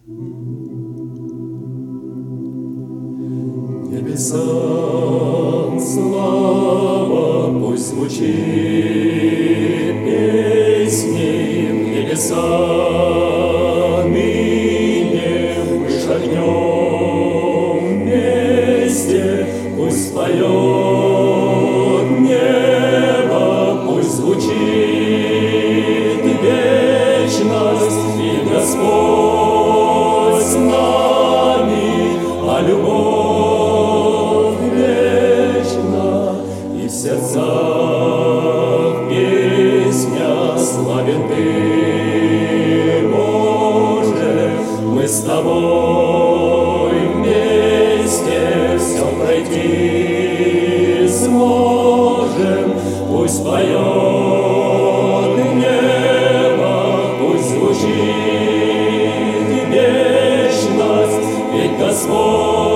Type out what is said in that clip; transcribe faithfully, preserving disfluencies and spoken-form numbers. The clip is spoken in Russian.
Небесам слава, пусть звучит песней в небеса. Ныне мы шагнем вместе, пусть поет небо, пусть звучит вечность, и Господь с нами, а любовь в сердцах песня славен Ты, Боже, мы с Тобой вместе все пройти сможем. Пусть поет небо, пусть звучит вечность, ведь Господь